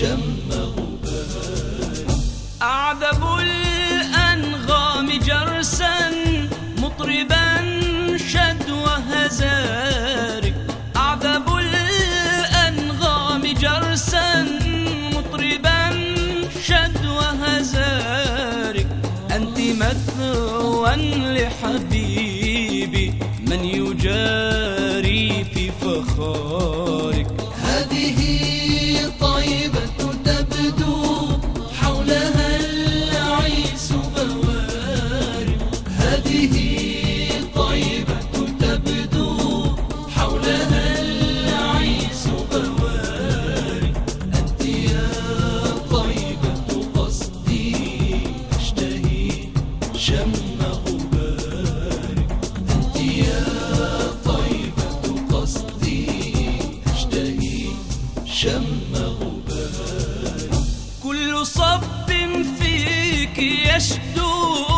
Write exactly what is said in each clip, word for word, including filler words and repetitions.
شم غباري. أعذب الأنغام جرسا مطربا شدوى هزارك. أعذب الأنغام جرسا مطربا شدوى هزارك. أنت مثوى لحبيبي من يجاري في فخارك. هذه طيبة تبدو حولها العيس بوارق. هذه طيبة تبدو حولها العيس بوارق. أنت يا طيبة قصدي أشتهي شم غبارك. أنت يا طيبة قصدي أشتهي شم غباري. كل صب فيك يشدو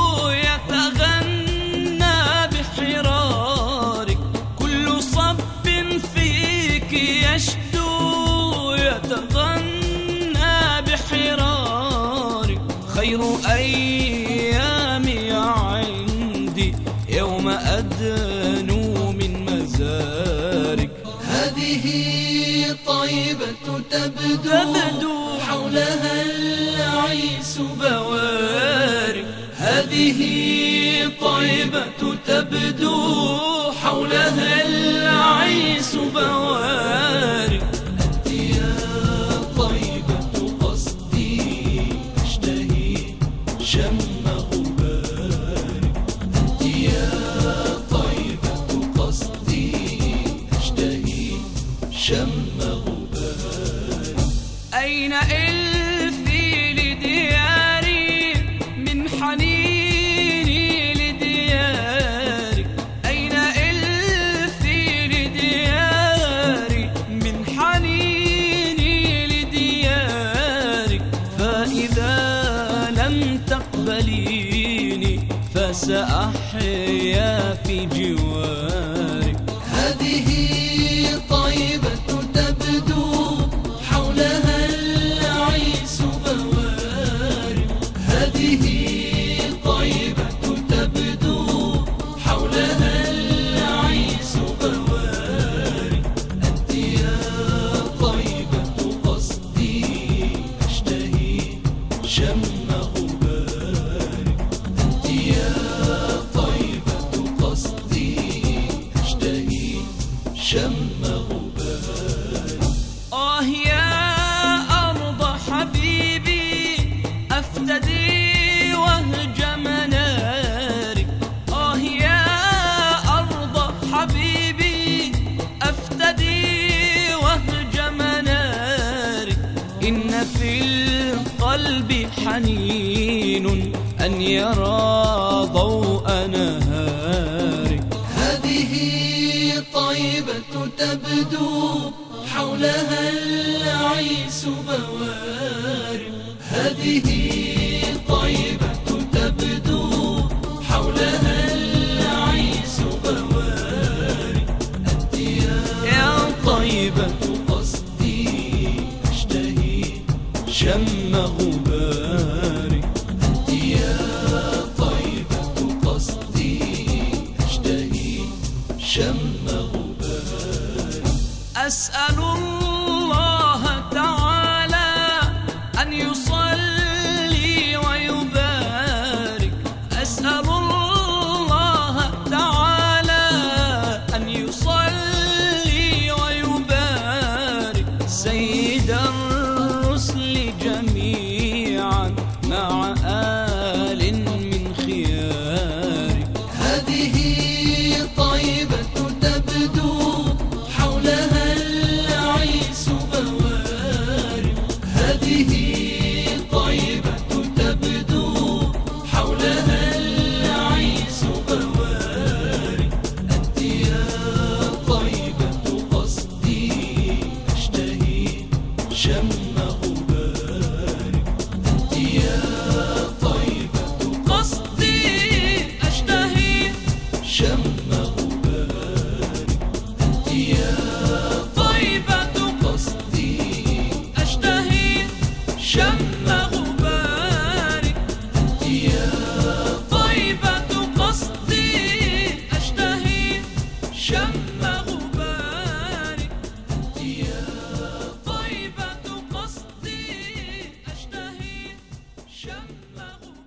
يتغنى بحرارك. كل صب فيك يشدو يتغنى بحرارك. خير أيامي عندي يوم أدنو من مزارك. هذه طيبة تبدو, تبدو حولها العيس بوارق. هذه طيبة تبدو حولها العيس بوارق. أنت يا طيبة قصدي أشتهي شم غبارك. أنت يا طيبة قصدي أشتهي شم غباري. أين إلفي لدياري من حنيني لديارك. أين إلفي لدياري من حنيني لديارك. فإذا لم تقبليني فسأحيا في جوارك. هذه طيبة تبدو حولها العيس بوارق. هذه طيبة تبدو حولها العيس بوارق. أنت يا طيبة قصدي أشتهي شم غبارك. أنت يا طيبة قصدي أشتهي شم غباري. آه يا أرض حبيبي أفتدي وهج منارك. آه يا أرض حبيبي أفتدي وهج منارك. إن في القلب حنين أن يرى ضوء نهارك. هذه طيبة تبدو حولها العيس بوارق. هذه طيبة تبدو حولها العيس بوارق. أنت يا طيبة قصدي أشتهي شم غبارك. أنت يا طيبة قصدي أشتهي شم غباري. أسأل الله تعالى أن يصلي ويبارك. أسأل الله تعالى أن يصلي ويبارك. سيد الرسل جميعا مع آل من خيارك. هذه طيبة تبدو حولها العيس شمه